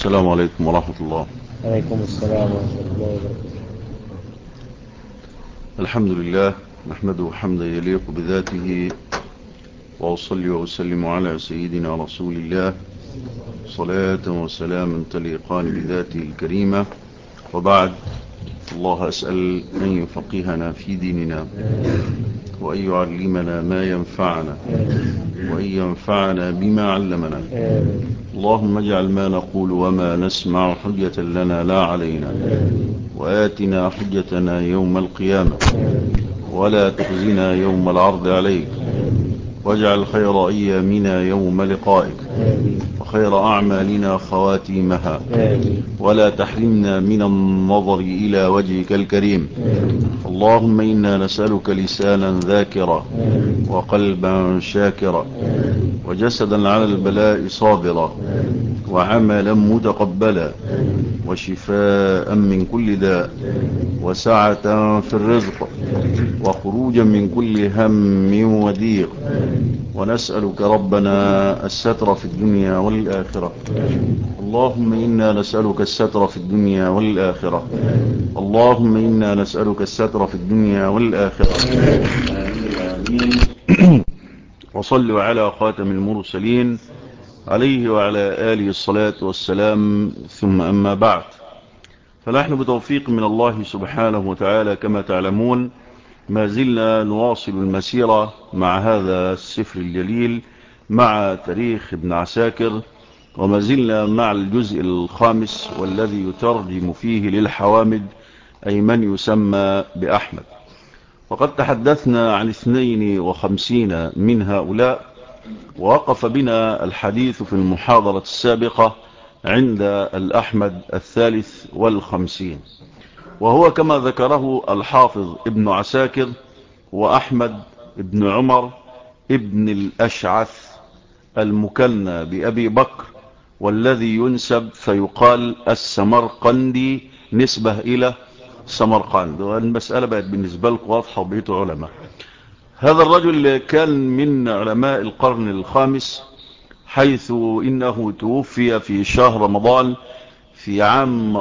السلام عليكم ورحمة الله. عليكم السلام ورحمة الله وبركاته. الحمد لله نحمده حمدا يليق بذاته، وأصلي وأسلم على سيدنا رسول الله صلاة وسلاما تليقان بذاته الكريمة، وبعد. الله أسأل أن يفقهنا في ديننا، وأن يعلمنا ما ينفعنا، وأن ينفعنا بما علمنا. اللهم اجعل ما نقول وما نسمع حجة لنا لا علينا، وآتنا حجتنا يوم القيامة، ولا تخزنا يوم العرض عليك، واجعل خير أيامنا يوم لقائك، وخير أعمالنا خواتيمها، ولا تحرمنا من النظر إلى وجهك الكريم. اللهم إنا نسألك لسانا ذاكرا، وقلبا شاكرا، وجسدا على البلاء صابرا، وعملا متقبلا، وشفاء من كل داء، وسعة في الرزق، وخروجا من كل هم وضيق. ونسألك ربنا الستر في الدنيا والآخرة. اللهم إنا نسألك الستر في الدنيا والآخرة. اللهم إنا نسألك الستر في الدنيا والآخرة. آمين. وصلوا على خاتم المرسلين عليه وعلى آله الصلاة والسلام، ثم أما بعد، فنحن بتوفيق من الله سبحانه وتعالى كما تعلمون ما زلنا نواصل المسيرة مع هذا السفر الجليل، مع تاريخ ابن عساكر، وما زلنا مع الجزء الخامس والذي يترجم فيه للحوامد، أي من يسمى بأحمد. وقد تحدثنا عن 52 من هؤلاء، ووقف بنا الحديث في المحاضرة السابقة عند الأحمد 53، وهو كما ذكره الحافظ ابن عساكر وأحمد ابن عمر ابن الأشعث المكنى بأبي بكر، والذي ينسب فيقال السمرقندي نسبة إلى سمرقند. والمسألة بقت بالنسبة لكم واضحة وبقيت علماء. هذا الرجل كان من علماء القرن الخامس، حيث إنه توفي في شهر رمضان في عام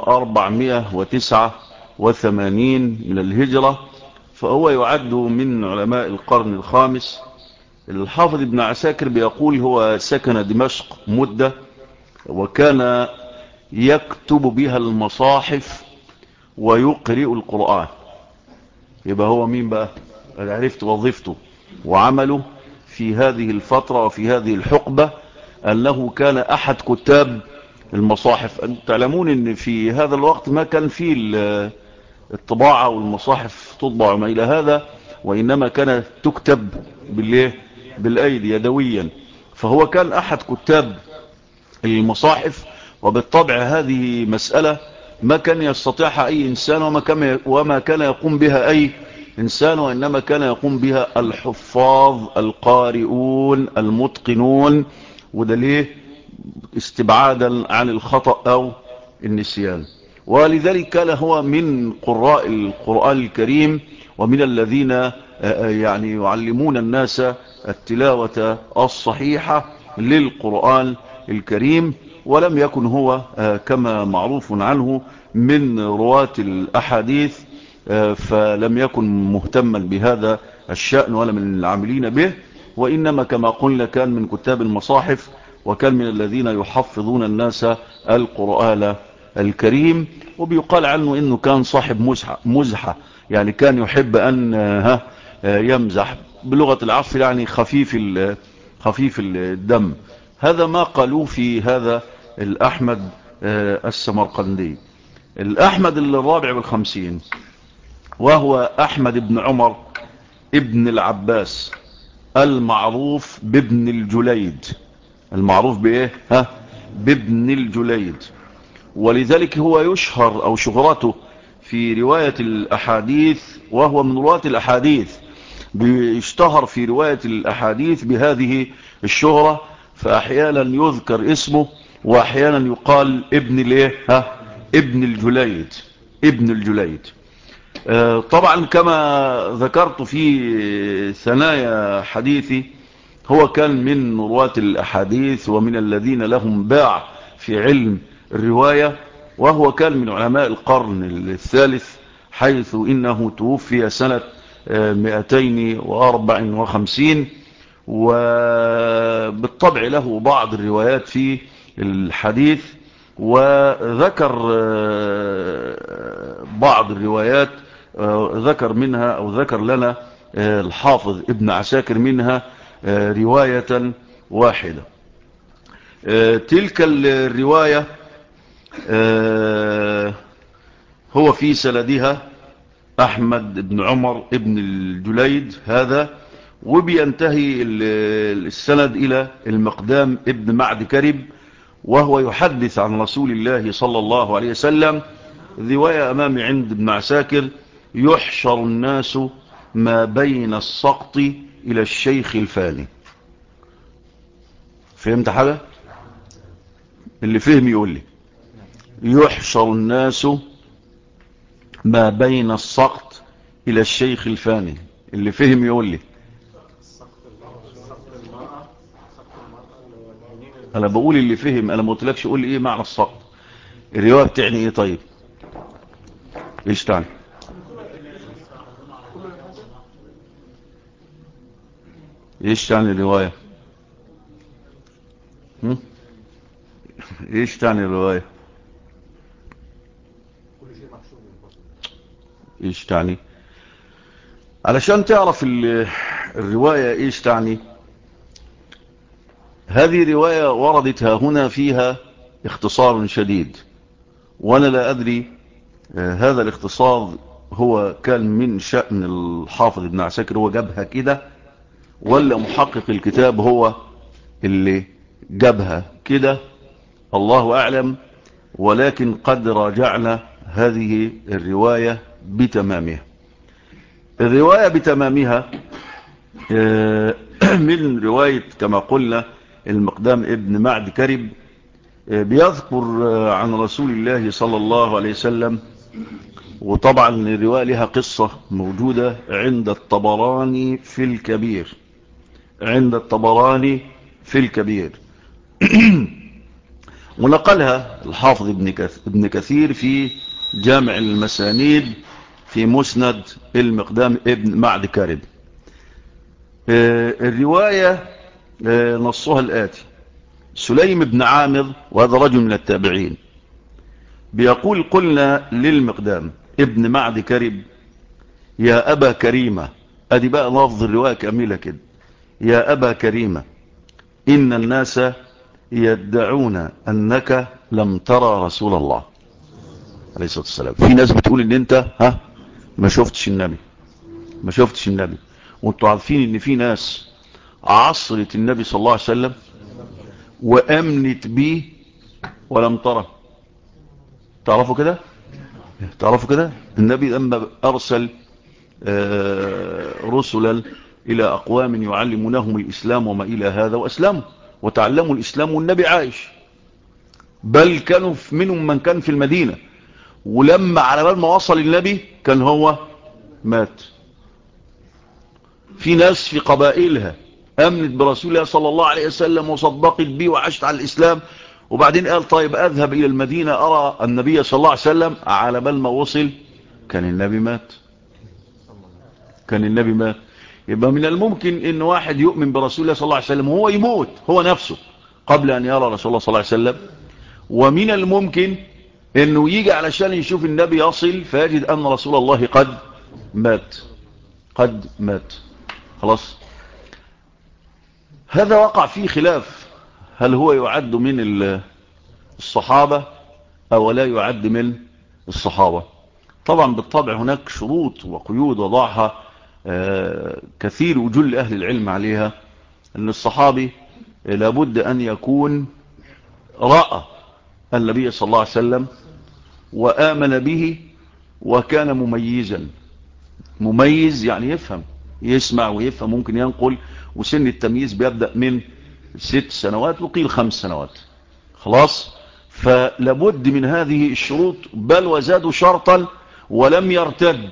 489 من الهجرة، فهو يعد من علماء القرن الخامس. الحافظ ابن عساكر بيقول هو سكن دمشق مدة، وكان يكتب بها المصاحف ويقرئ القرآن. يبقى هو مين بقى؟ عرفت وظيفته وعمله في هذه الفترة وفي هذه الحقبة، أنه كان أحد كتاب المصاحف. أنتم تعلمون أن في هذا الوقت ما كان فيه الطباعة والمصاحف تطبع ما إلى هذا، وإنما كانت تكتب بالأيدي يدويا. فهو كان أحد كتاب المصاحف، وبالطبع هذه مسألة ما كان يستطيعها أي إنسان، وما كان يقوم بها أي إنسان، وإنما كان يقوم بها الحفاظ القارئون المتقنون. وده ليه؟ استبعادا عن الخطأ أو النسيان. ولذلك كان هو من قراء القرآن الكريم، ومن الذين يعني يعلمون الناس التلاوة الصحيحة للقرآن الكريم. ولم يكن هو كما معروف عنه من رواة الأحاديث، فلم يكن مهتما بهذا الشأن ولا من العاملين به، وإنما كما قلنا كان من كتاب المصاحف، وكان من الذين يحفظون الناس القرآن الكريم. وبيقال عنه إنه كان صاحب مزحة، يعني كان يحب أن يمزح بلغة العصر، يعني خفيف الدم. هذا ما قالوه في هذا الأحمد السمرقندي. الأحمد الرابع بالخمسين، وهو أحمد بن عمر ابن العباس المعروف بابن الجليد. المعروف بإيه؟ بابن الجليد. ولذلك هو يشهر أو شهرته في رواية الأحاديث، وهو من رواة الأحاديث، بيشتهر في رواية الأحاديث بهذه الشهرة. فأحيانا يذكر اسمه، وأحيانا يقال ابن الايه؟ ابن الجليد. ابن الجليد. طبعا كما ذكرت في ثنايا حديثي، هو كان من رواة الأحاديث، ومن الذين لهم باع في علم الرواية، وهو كان من علماء القرن الثالث، حيث إنه توفي سنة 254، وبالطبع له بعض الروايات في الحديث. وذكر بعض الروايات ذكر منها أو ذكر لنا الحافظ ابن عساكر منها رواية واحدة. تلك الرواية هو في سندها أحمد بن عمر ابن الجليد هذا، وبينتهي السند إلى المقدام ابن معد كرب، وهو يحدث عن رسول الله صلى الله عليه وسلم. رواية أمامي عند ابن عساكر: يحشر الناس ما بين السقط إلى الشيخ الفاني. فهمت حاجة؟ اللي فهم يقول لي. يحشر الناس ما بين السقط إلى الشيخ الفاني. اللي فهم يقول لي. أنا بقول اللي فهم، أنا ما قلتلكش قول لي إيه معنى السقط. الرواية بتعني إيه طيب؟ إيش تعني؟ إيش تعني الرواية؟ إيش تعني الرواية؟ إيش تعني؟ علشان تعرف الرواية إيش تعني، هذه رواية وردت هنا فيها اختصار شديد، وأنا لا أدري هذا الاختصار هو كان من شأن الحافظ ابن عساكر، هو جابها كده، ولا محقق الكتاب هو اللي جابها كده، الله أعلم. ولكن قد راجعنا هذه الرواية بتمامها. الرواية بتمامها من رواية كما قلنا المقدام ابن معد كرب، بيذكر عن رسول الله صلى الله عليه وسلم. وطبعا الرواية لها قصة موجودة عند الطبراني في الكبير، عند الطبراني في الكبير. ونقلها الحافظ ابن كثير في جامع المسانيد في مسند المقدام ابن معد كرب. الرواية نصها الآتي: سليم بن عامر، وهذا رجل من التابعين، بيقول: قلنا للمقدام ابن معد كرب: يا أبا كريمة. أدي بقى لفظ الرواية كاملة كده: يا أبا كريمة، إن الناس يدعون أنك لم ترى رسول الله عليه الصلاة والسلام. في ناس بتقول إن أنت ما شفتش النبي، ما شفتش النبي. وانتوا عارفين إن في ناس عصرت النبي صلى الله عليه وسلم وأمنت به ولم ترى. تعرفوا كده؟ تعرفوا كده؟ النبي لما أرسل رسلا إلى أقوام يعلمونهم الإسلام وما إلى هذا، وأسلموا وتعلموا الإسلام والنبي عايش، بل كانوا منهم من كان في المدينة، ولما على بال ما وصل النبي كان هو مات. في ناس في قبائلها أمنت برسول الله صلى الله عليه وسلم وصدقت به وعاشت على الإسلام، وبعدين قال: طيب أذهب إلى المدينة أرى النبي صلى الله عليه وسلم. على بال ما وصل كان النبي مات، كان النبي مات. يبقى من الممكن ان واحد يؤمن برسول الله صلى الله عليه وسلم وهو يموت هو نفسه قبل ان يرى رسول الله صلى الله عليه وسلم، ومن الممكن انه يجي علشان يشوف النبي يصل فيجد ان رسول الله قد مات، قد مات خلاص. هذا وقع فيه خلاف، هل هو يعد من الصحابة او لا يعد من الصحابة. طبعا بالطبع هناك شروط وقيود وضعها كثير وجل أهل العلم عليها، أن الصحابي لابد أن يكون رأى النبي صلى الله عليه وسلم وآمن به وكان مميزا. مميز يعني يفهم، يسمع ويفهم، ممكن ينقل، وسن التمييز بيبدأ من 6 سنوات وقيل 5 سنوات خلاص. فلابد من هذه الشروط، بل وزادوا شرطا: ولم يرتد.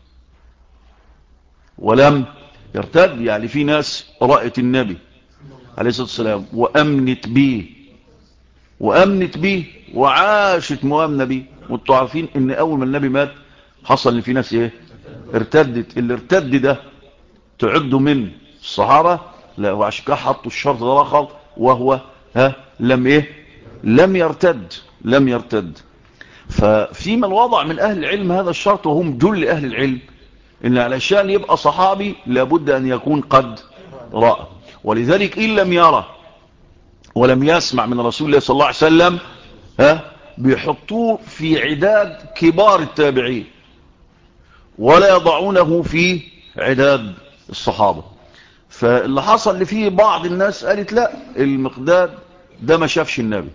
ولم يرتد يعني في ناس رأت النبي عليه الصلاة والسلام وأمنت به وامنت بيه وعاشت مؤمنه بيه. وانتوا عارفين ان اول ما النبي مات حصل ان في ناس ايه؟ ارتدت. اللي ارتد ده تعدوا من الصحابه؟ لا، وعشان كده حطوا الشرط ده رخص، وهو لم ايه؟ لم يرتد. لم يرتد. ففي من وضع من اهل العلم هذا الشرط، وهم جل اهل العلم، ان علشان يبقى صحابي لابد ان يكون قد رأى. ولذلك ان لم يرى ولم يسمع من رسول الله صلى الله عليه وسلم بيحطوه في عداد كبار التابعين، ولا يضعونه في عداد الصحابة. فاللي حصل اللي فيه بعض الناس قالت لا، المقداد ده ما شافش النبي.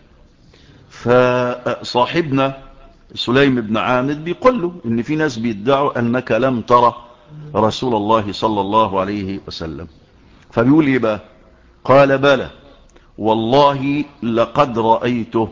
فصاحبنا سليم بن عامد بيقول له ان في ناس بيدعوا انك لم ترى رسول الله صلى الله عليه وسلم. فبيقول ايه بقى؟ قال بلى والله لقد رأيته،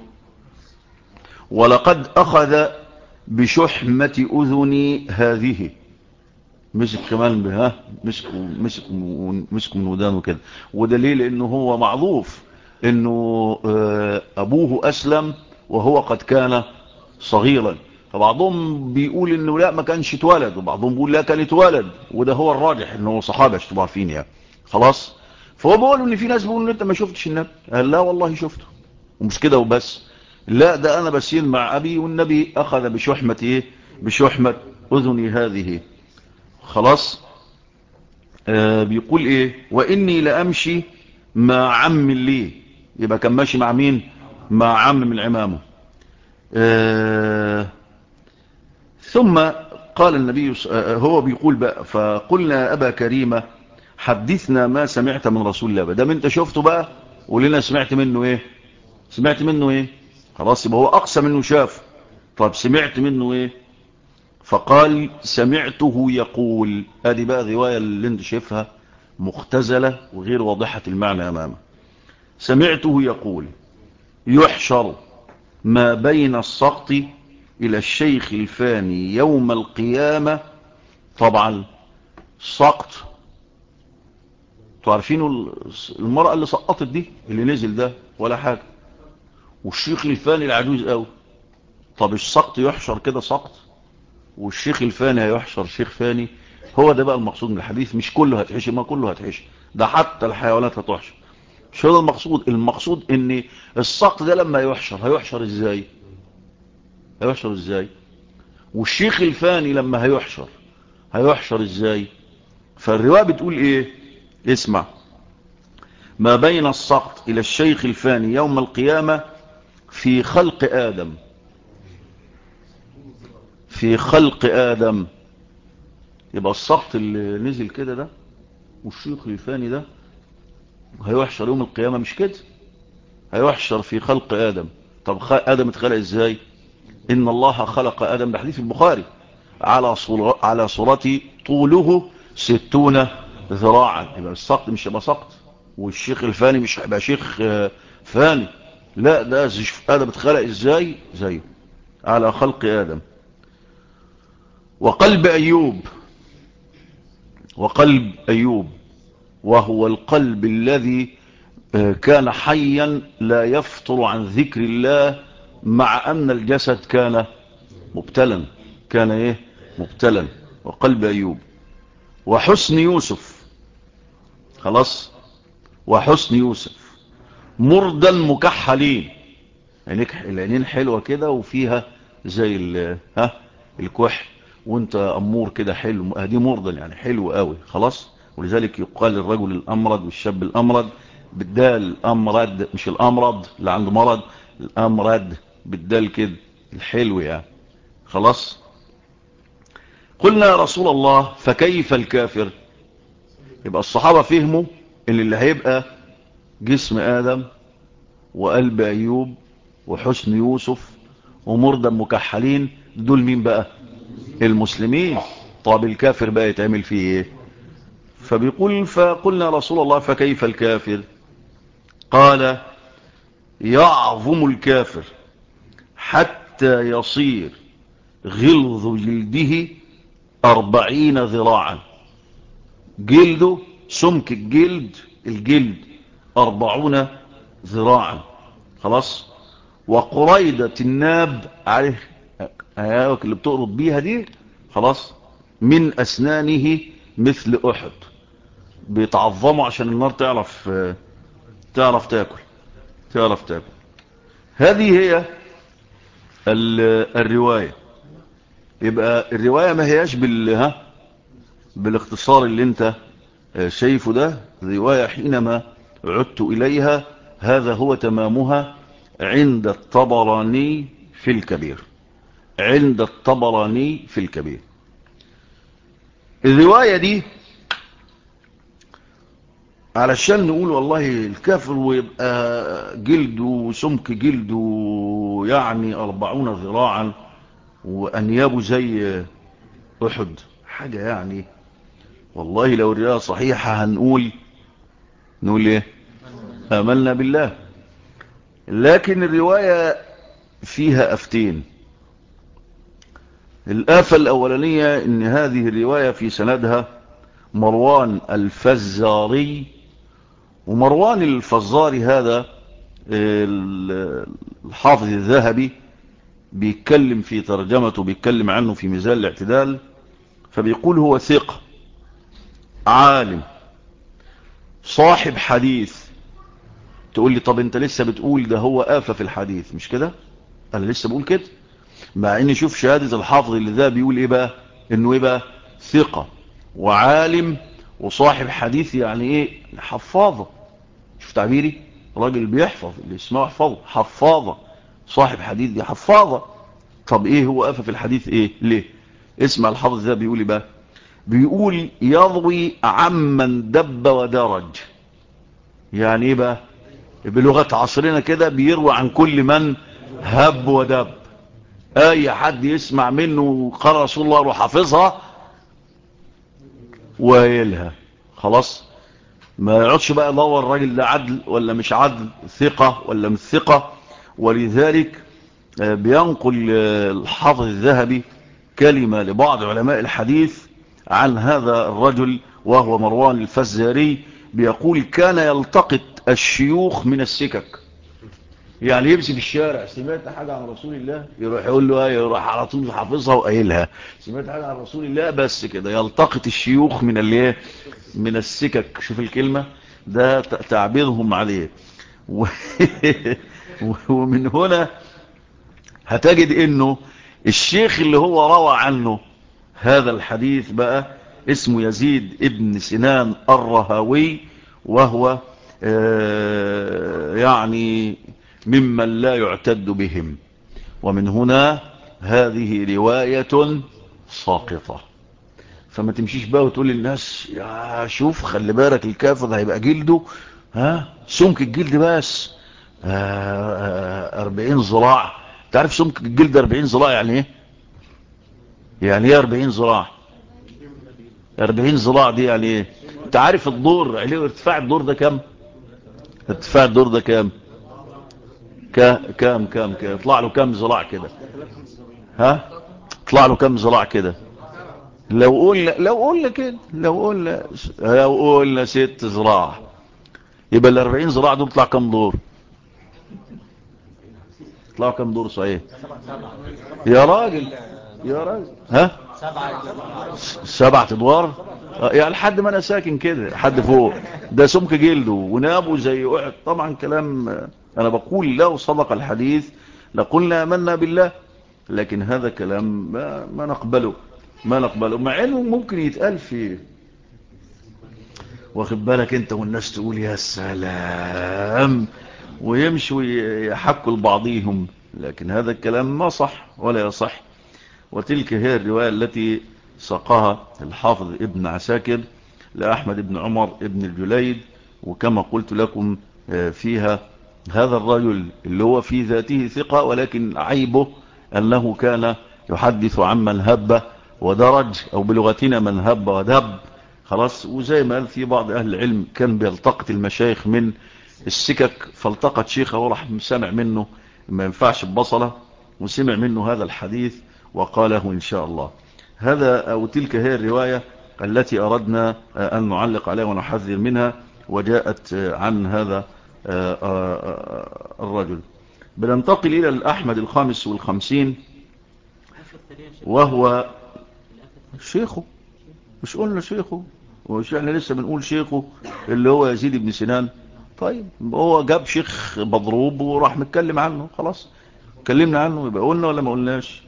ولقد أخذ بشحمة أذني هذه. مسك كمان بها، مسك من ودانه كده. ودليل انه هو معروف انه ابوه اسلم وهو قد كان صغيرا. فبعضهم بيقول انه لا ما كانش اتولد، وبعضهم بيقول لا كان اتولد، وده هو الراجح انه صحابه اشتبه عارفين يعني. خلاص. فهو بيقول ان في ناس بيقولوا ان انت ما شفتش النبي. قال لا والله شفته، ومش كده وبس، لا ده انا بسير مع ابي والنبي اخذ بشحمة ايه؟ بشحمة اذني هذه. خلاص. بيقول ايه؟ واني لامشي مع عم لي. يبقى كان ماشي مع مين؟ مع عم من عمامه. ثم قال النبي هو بيقول بقى فقلنا ابا كريمة حدثنا ما سمعت من رسول الله. ده انت شفته بقى، ولنا سمعت منه ايه؟ سمعت منه ايه؟ خلاص، يبقى هو اقسم انه شاف. طب سمعت منه ايه؟ فقال سمعته يقول. ادي بقى الرواية اللي انت شايفها مختزلة وغير واضحة المعنى امامه. سمعته يقول يحشر ما بين السقط الى الشيخ الفاني يوم القيامة. طبعا السقط تعرفين المرأة اللي سقطت دي اللي نزل ده ولا حاجة، والشيخ الفاني العجوز قوي. طب السقط يحشر كده سقط، والشيخ الفاني هيحشر شيخ فاني. هو ده بقى المقصود من الحديث. مش كله هتحشر، ما كله هتحشر، ده حتى الحيوانات هتحشر. مش هو ده المقصود. المقصود ان السقط ده لما هيحشر ازاي؟ هيحشر ازاي؟ والشيخ الفاني لما هيحشر ازاي؟ فالرواية بتقول ايه؟ اسمع. ما بين السقط الى الشيخ الفاني يوم القيامة في خلق آدم. في خلق آدم. يبقى السقط اللي نزل كده ده والشيخ الفاني ده هيحشر يوم القيامة، مش كده؟ هيحشر في خلق آدم. طب آدم اتخلق ازاي؟ إن الله خلق آدم، ده حديث البخاري، على صورة طوله 60 ذراعا. يبقى السقط مش هيبقى سقط، والشيخ الفاني مش هيبقى شيخ فاني. لا، ده آدم اتخلق ازاي؟ زيه على خلق آدم. وقلب أيوب وهو القلب الذي كان حيا لا يفطر عن ذكر الله، مع أن الجسد كان مبتلا. كان ايه؟ مبتلا. وقلب أيوب. وحسن يوسف. خلاص. وحسن يوسف مردا مكحلين. العينين حلوة كده وفيها زي الكحل، وانت أمور كده حلو. دي مردا يعني حلو قوي. خلاص. ولذلك يقال الرجل الأمرد والشاب الأمرد بالدال أمرد، مش الأمرد اللي عنده مرض، الأمرد بالدال كده الحلو يعني. خلاص. قلنا يا رسول الله فكيف الكافر؟ يبقى الصحابة فهموا ان اللي هيبقى جسم آدم وقلب أيوب وحسن يوسف ومرضى مكحلين، دول مين بقى؟ المسلمين. طب الكافر بقى يتعمل فيه ايه؟ فبيقول فقلنا يا رسول الله فكيف الكافر؟ قال يعظم الكافر حتى يصير غلظ جلده 40 ذراعا. جلده سمك الجلد 40 ذراعا. خلاص. وقريدة الناب عليه اللي بتقرض بيها دي خلاص من أسنانه مثل أحد، بيتعظموا عشان النار تعرف تاكل. هذه هي الرواية. يبقى الرواية ما هياش بالاختصار اللي انت شايفه ده. الرواية حينما عدت إليها هذا هو تمامها عند الطبراني في الكبير. الرواية دي علشان نقول والله الكافر ويبقى جلده وسمك جلده يعني 40 ذراعا وأنيابه زي أحد، حاجة يعني والله لو الرواية صحيحة هنقول ايه؟ آمنا بالله. لكن الرواية فيها أفتين. الآفة الأولانية إن هذه الرواية في سندها مروان الفزاري، ومروان الفزاري هذا الحافظ الذهبي بيتكلم في ترجمته، بيتكلم عنه في ميزان الاعتدال، فبيقول هو ثقة عالم صاحب حديث. تقول لي طب انت لسه بتقول ده هو آفة في الحديث، مش كده؟ انا لسه بقول كده، مع اني شوف شهادة الحافظ اللي ده بيقول ايه بقى، انه ايه بقى؟ ثقة وعالم وصاحب حديث. يعني ايه؟ حفاظة. شوف تعبيري، راجل بيحفظ اللي اسمه حفاظة. صاحب حديث دي حفاظة. طب ايه هو آفة في الحديث؟ ايه ليه؟ اسمع الحافظ ده بيقول ايه بقى. بيقول يروي عمن دب ودرج. يعني ايه بقى؟ بلغة عصرنا كده بيروي عن كل من هب ودب. اي حد يسمع منه قال رسول الله وحافظها ويلها خلاص، ما يقعدش بقى يدور الراجل ده عدل ولا مش عدل، ثقة ولا مش ثقة. ولذلك بينقل الحافظ الذهبي كلمة لبعض علماء الحديث عن هذا الرجل وهو مروان الفزاري. بيقول كان يلتقط الشيوخ من السكك. يعني يمشي في الشارع سمعت حاجة عن رسول الله يروح يقول له يروح على طول حافظها وقايلها. سمعت حاجة عن رسول الله بس كده. يلتقط الشيوخ من السكك. شوف الكلمة ده تعبيرهم عليه ومن هنا هتجد انه الشيخ اللي هو روى عنه هذا الحديث بقى اسمه يزيد ابن سنان الرهاوي، وهو يعني ممن لا يعتد بهم. ومن هنا هذه رواية ساقطة. فما تمشيش بقى وتقول للناس يا شوف خلي بالك الكافر هيبقى جلده سمك الجلد بس 40 ذراع. تعرف سمك الجلد 40 ذراع يعني ايه؟ يعني ايه 40 ذراع؟ 40 ذراع دي يعني ايه؟ انت عارف الدور عليه ارتفاع الدور ده كام؟ ارتفاع الدور ده كام؟ كام يطلع له كام ذراع كده؟ يطلع له كام ذراع كده؟ لو قلنا 6 ذراع يبقى ال 40 ذراع دول يطلع كام دور؟ يطلعوا كام دور صحيح؟ يا راجل 7 ادوار. يعني لحد ما انا ساكن كده لحد فوق. ده سمك جلده ونابه زي واحد. طبعا كلام انا بقول لو صدق الحديث لقلنا آمنا بالله، لكن هذا كلام ما نقبله مع انه ممكن يتقال فيه. واخد بالك انت والناس تقول يا سلام ويمشوا يحكوا لبعضهم، لكن هذا الكلام ما صح ولا يصح. وتلك هي الرواية التي ساقها الحافظ ابن عساكر لأحمد بن عمر ابن الجليد. وكما قلت لكم فيها هذا الرجل اللي هو في ذاته ثقة، ولكن عيبه أنه كان يحدث عن من هب ودرج، أو بلغتنا من هب ودب خلاص. وزي ما قال في بعض أهل العلم كان بيلتقط المشايخ من السكك، فالتقط شيخه وراح سمع منه ما ينفعش ببصلة، وسمع منه هذا الحديث وقاله إن شاء الله. هذا أو تلك هي الرواية التي أردنا أن نعلق عليها ونحذر منها، وجاءت عن هذا الرجل. بننتقل إلى الأحمد الخامس والخمسين، وهو شيخه. مش قلنا شيخه؟ ومش احنا لسه بنقول شيخه اللي هو يزيد بن سنان؟ طيب هو جاب شيخ مضروب وراح متكلم عنه، خلاص اتكلمنا عنه، يبقى قلنا ولا ما قلناش؟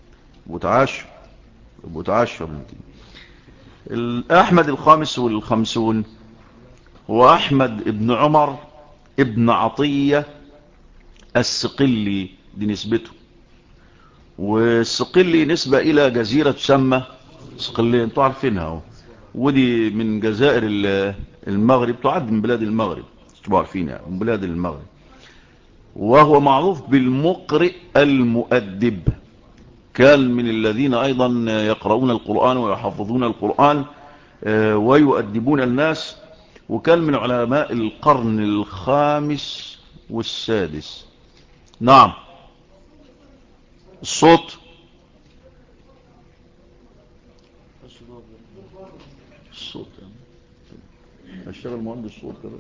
بتعشر. الأحمد الخامس والخمسون هو أحمد ابن عمر ابن عطية السقلي، دي نسبته. والسقلي نسبة إلى جزيرة تسمى سقلية، انتوا عارفينها اهو، ودي من جزائر المغرب، تعد من بلاد المغرب، انتوا عارفينها من بلاد المغرب. وهو معروف بالمقرئ المؤدب، كان من الذين أيضا يقرؤون القرآن ويحفظون القرآن ويؤدبون الناس، وكان من علماء القرن الخامس والسادس. نعم، الصوت اشتغل مهندس صوت كده.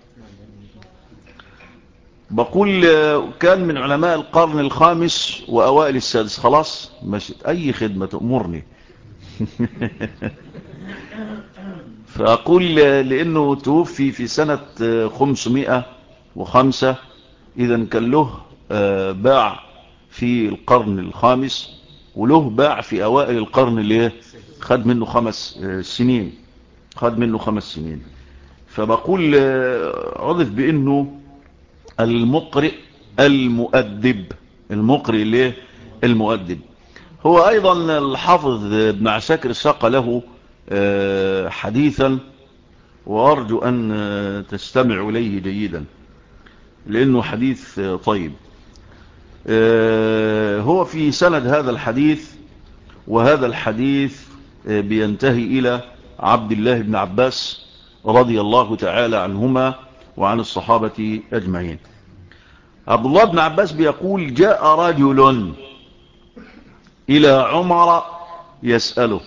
بقول كان من علماء القرن الخامس وأوائل السادس. خلاص مشيت، أي خدمة تأمرني. فأقول لأنه توفي في سنة 505، إذا كان له باع في القرن الخامس، وله باع في أوائل القرن اللي خد منه 5 سنين. فبقول عرف بأنه المقرئ المؤدب، المقرئ اللي المؤدب. هو أيضا الحافظ ابن عساكر ساق له حديثا، وأرجو أن تستمعوا إليه جيدا لأنه حديث طيب. هو في سند هذا الحديث، وهذا الحديث بينتهي إلى عبد الله بن عباس رضي الله تعالى عنهما وعن الصحابة أجمعين. عبد الله بن عباس بيقول: جاء رجل إلى عمر يسأله.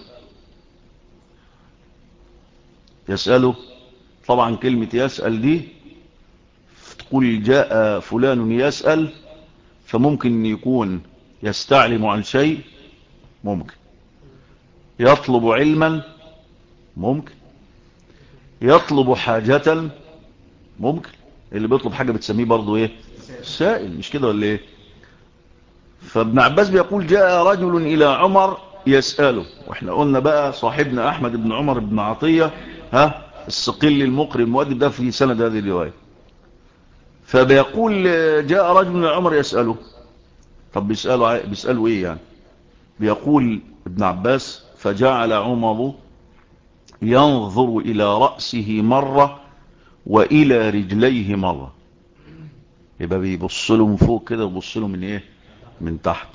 طبعا كلمة يسأل دي تقول جاء فلان يسأل، فممكن يكون يستعلم عن شيء، ممكن يطلب علما، ممكن يطلب حاجة، ممكن اللي بيطلب حاجة بتسميه برضو ايه؟ سائل، مش كده ولا ايه؟ فابن عباس بيقول جاء رجل إلى عمر يسأله. واحنا قلنا بقى صاحبنا أحمد بن عمر بن عطية السقلي المقري المؤدب ده في سند هذه الرواية. فبيقول جاء رجل إلى عمر يسأله. طب بيسأله ايه يعني؟ بيقول ابن عباس: فجعل عمر ينظر إلى رأسه مرة وإلى رجليه مرة. يبقى بيبص له من فوق كده ويبص له من ايه؟ من تحت.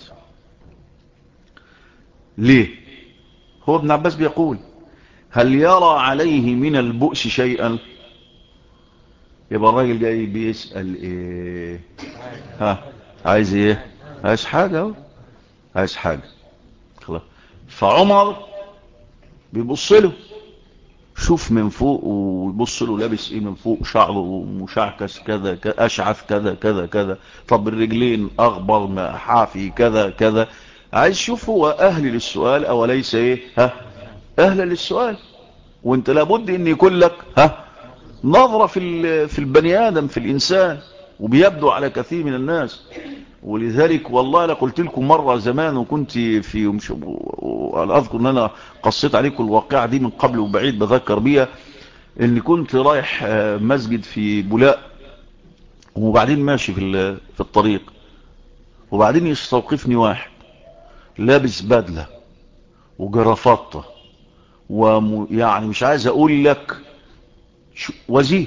ليه؟ هو ابن عباس بيقول: هل يرى عليه من البؤس شيئا؟ يبقى الراجل جاي بيسأل ايه؟ عايز ايه؟ عايز حاجة، عايز حاجة. خلاص. فعمر بيبص له، شوف من فوق، ويبص له لابس ايه من فوق، شعره مشعكس كذا اشعث كذا كذا كذا، طب الرجلين اغبر ما حافي كذا كذا. عايز شوف هو اهل للسؤال او ليس ايه اهل للسؤال. وانت لابد ان يكون لك نظرة في البني ادم، في الانسان، وبيبدو على كثير من الناس. ولذلك والله انا قلت لكم مرة زمان، وكنت في انا اذكر ان انا قصيت عليكم الواقعة دي من قبل وبعيد بذكر بيها، اني كنت رايح مسجد في بولاق، وبعدين ماشي في الطريق، وبعدين يستوقفني واحد لابس بدلة وجرافطة، ويعني مش عايز اقول لك وزير.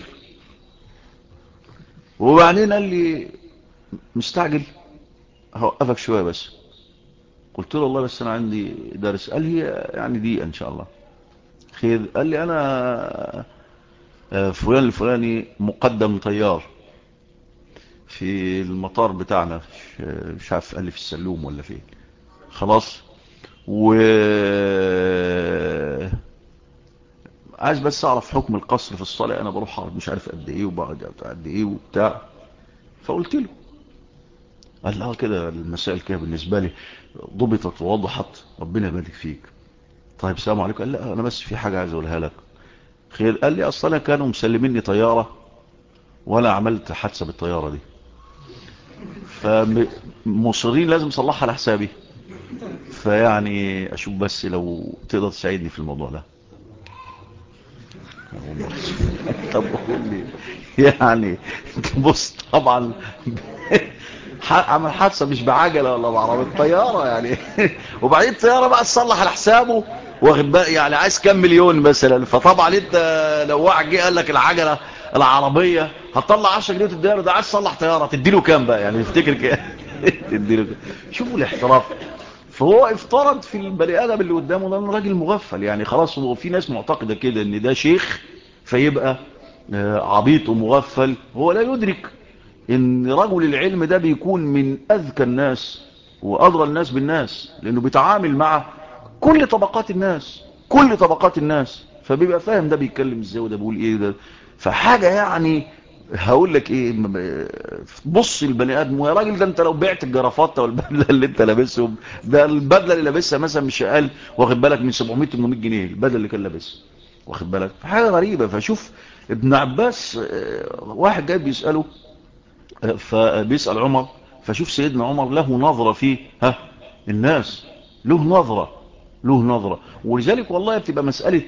وبعدين قال لي: مستعجل؟ هوقفك شوية بس. قلت له: والله بس انا عندي درس. قال لي: يعني دقيقة ان شاء الله. خير. قال لي: انا فلان الفلاني مقدم طيار في المطار بتاعنا، مش عارف قال لي في السلوم ولا فين. خلاص. عايز بس اعرف حكم القصر في الصلاة، انا بروح مش عارف قد ايه وبقعد قد ايه وبتاع. فقلت له: قال لا كده المسائل كده بالنسبة لي ضبطت ووضحت، ربنا يبارك فيك. طيب السلام عليكم. قال لا انا بس في حاجة عايز اقولها لك. خير؟ قال لي اصلا كانوا مسلميني طيارة وانا عملت حادثة بالطيارة دي، فمصرين لازم اصلحها على حسابي، فيعني اشوف بس لو تقدر تساعدني في الموضوع ده. طب قول لي يعني، بص طبعا عمل حادثه مش بعجله ولا بعربيه طياره يعني. وبعدين الطياره بقى تصلح على حسابه، واخد بقى يعني عايز كام مليون مثلا. فطبعا انت لو واحد جه قال لك العجله العربيه هتطلع 10 جنيه تديها له، ده عايز تصلح طياره تديله كام بقى يعني؟ تفتكر كام؟ تديله كام؟ شوفوا الاحتراف. فهو افترض في البني ادم اللي قدامه ده انه راجل مغفل يعني، خلاص. هو في ناس معتقده كده ان ده شيخ فيبقى عبيط ومغفل. هو لا يدرك ان رجل العلم ده بيكون من اذكى الناس وادرى الناس بالناس، لانه بيتعامل مع كل طبقات الناس، كل طبقات الناس، فبيبقى فاهم ده بيتكلم ازاي وده بيقول ايه ده. فحاجة يعني هقول لك ايه، بص البني ادم يا راجل، ده انت لو بعت الجرافطه والبدله اللي انت لابسهم، ده البدله اللي لابسها مثلا مش اقل، واخد بالك، من 700 800 جنيه البدله اللي كان لابسها، واخد بالك. حاجه غريبه. فشوف ابن عباس، واحد جاي بيساله، فبيسال عمر، فشوف سيدنا عمر له نظره فيه، الناس، له نظره، له نظره. ولذلك والله بتبقى مساله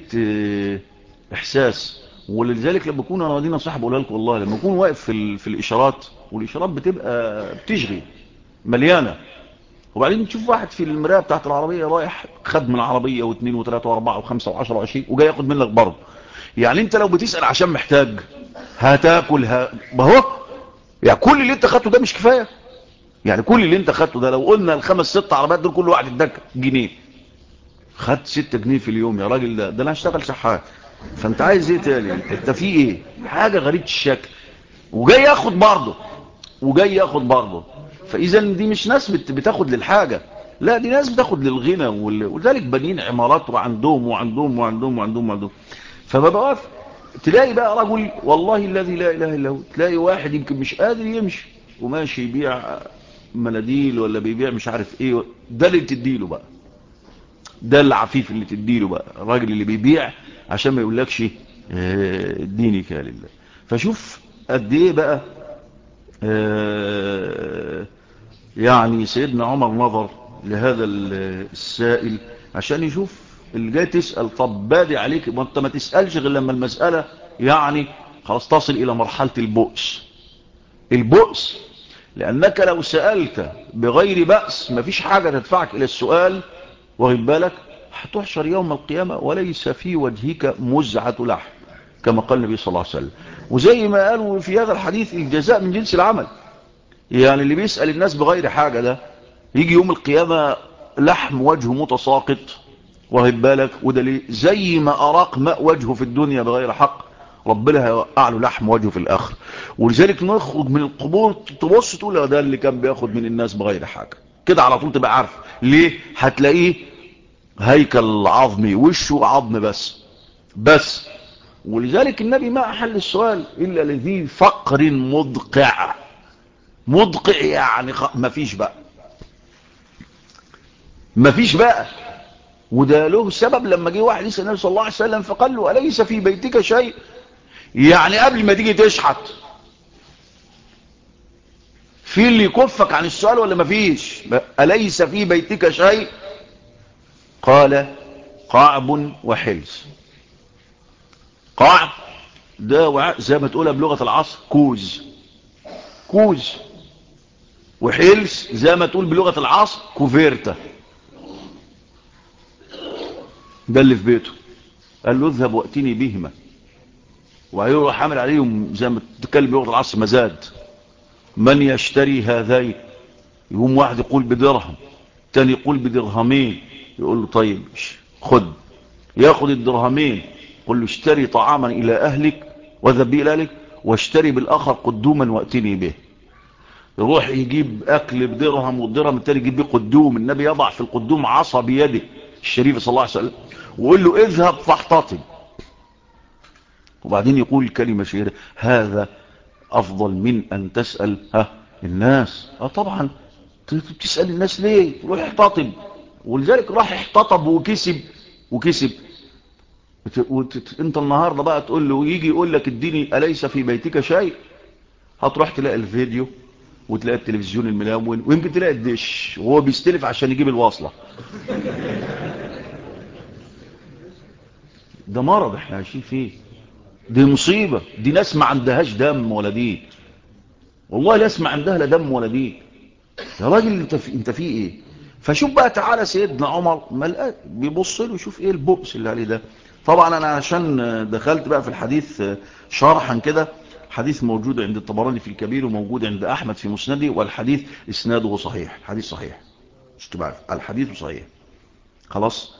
احساس. ولذلك لما اكون انا دي نصيحه بقولها لكم والله، لما اكون واقف في الاشارات، والاشارات بتبقى بتجري مليانه، وبعدين تشوف واحد في المرايه بتاعت العربيه رايح خد من عربيه واثنين وثلاثه واربعه وخمسه وعشره وعشرين وجاي ياخد منك برضه، يعني انت لو بتسال عشان محتاج هتاكل ما هو يعني كل اللي انت خدته ده مش كفايه. يعني كل اللي انت خدته ده لو قلنا الخمس ست عربيات دول كل واحد اداك جنيه، خدت 6 جنيه في اليوم يا راجل، ده انا هشتغل شحات. فانت عايز ايه تاني؟ انت في ايه؟ حاجه غريبه الشكل، وجاي ياخد برضه، وجاي ياخد برضه. فاذا دي مش ناس بتاخد للحاجه، لا دي ناس بتاخد للغنى، ولذلك بانيين عمارات وعندهم وعندهم وعندهم وعندهم وعندهم. فببقى واقف تلاقي بقى رجل والله الذي لا اله الا هو، تلاقي واحد يمكن مش قادر يمشي وماشي يبيع مناديل ولا بيبيع مش عارف ايه، ده اللي تديله بقى، ده العفيف اللي تديله بقى، الراجل اللي بيبيع عشان ما يقولكش اديني كده لله. فشوف قد ايه بقى يعني سيدنا عمر نظر لهذا السائل عشان يشوف اللي جاي تسأل. طب بادي عليك، وانت ما تسألش غير لما المسألة يعني خلاص تصل الى مرحلة البؤس. البؤس لانك لو سألت بغير بأس مفيش حاجة تدفعك الى السؤال، واخد بالك، هتحشر يوم القيامة وليس في وجهك مزعة لحم، كما قال النبي صلى الله عليه وسلم. وزي ما قالوا في هذا الحديث الجزاء من جنس العمل. يعني اللي بيسأل الناس بغير حاجة ده يجي يوم القيامة لحم وجهه متساقط، واخد بالك، وده ليه؟ زي ما أراق ماء وجهه في الدنيا بغير حق، ربنا هيوقع له لحم وجهه في الآخر. ولذلك نخرج من القبور تبص تقول ده اللي كان بياخد من الناس بغير حاجة كده على طول، تبقى عارف ليه. هتلاقيه هيكل عظمي، وشه عظم بس. ولذلك النبي ما أحل السؤال إلا لذي فقر مدقع. مدقع يعني مفيش بقى. وده له سبب. لما جه واحد يسأل النبي صلى الله عليه وسلم فقال له أليس في بيتك شيء؟ يعني قبل ما تيجي تشحت في اللي يكفك عن السؤال ولا مفيش؟ أليس في بيتك شيء؟ قال قعب وحلز. قعب ده زي ما تقولها بلغة العصر كوز. وحلز زي ما تقول بلغة العصر كوفيرتا. ده اللي في بيته. قال له اذهب واتني بهما. وهيروح حامل عليهم زي ما تتكلم بلغة العصر مزاد. من يشتري هذين؟ يقوم واحد يقول بدرهم، تاني يقول بدرهمين. يقول له طيب خد. ياخد الدرهمين، يقول له اشتري طعاما الى اهلك واذهب به الى اهلك، واشتري بالاخر قدوما واتني به. يروح يجيب اكل بدرهم، والدرهم التاني يجيب به قدوم. النبي يضع في القدوم عصا بيده الشريف صلى الله عليه وسلم، ويقول له اذهب فاحتطب. وبعدين يقول كلمة شهيرة: هذا افضل من ان تسأل الناس. طبعا بتسأل الناس ليه؟ روح احتطب. ولذلك راح احتطب وكسب. انت النهاردة بقى تقول له، يجي يقول لك اديني أليس في بيتك شيء، هتروح تلاقي الفيديو وتلاقي التلفزيون الملون، ويمكن تلاقي الدش وهو بيستلف عشان يجيب الواصلة. ده مرض احنا عايشين فيه، دي مصيبة، دي ناس ما عندهاش دم ولا دين، والله ناس ما عندها لا دم ولا دين. يا راجل انت في ايه؟ فشوف بقى تعالى سيدنا عمر ملقى بيبص له يشوف ايه البؤس اللي عليه ده. طبعا انا عشان دخلت بقى في الحديث شرحا كده، حديث موجود عند الطبراني في الكبير وموجود عند احمد في مسنده، والحديث اسناده صحيح، حديث صحيح، مش تبعرف الحديث صحيح خلاص.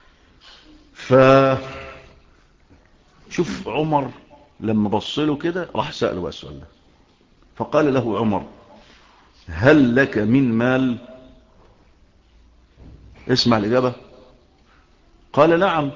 شوف عمر لما بص له كده راح سأله بقى السؤال ده، فقال له عمر هل لك من مال؟ اسمع الإجابة. قال نعم،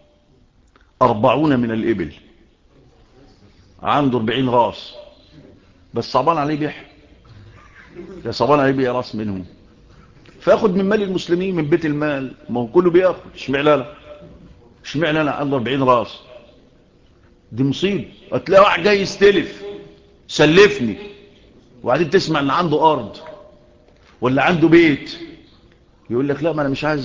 40 من الإبل، عنده 40 راس، بس صعبان عليه بيح، يا صعبان عليه بيح راس منهم، فاخد من مال المسلمين من بيت المال، ما هو كله بياخد، اشمعنى انا عنده 40 راس؟ دي مصيبه. هتلاقي واحد جاي يستلف، سلفني، وبعدين تسمع ان عنده ارض ولا عنده بيت، يقول لك لا ما انا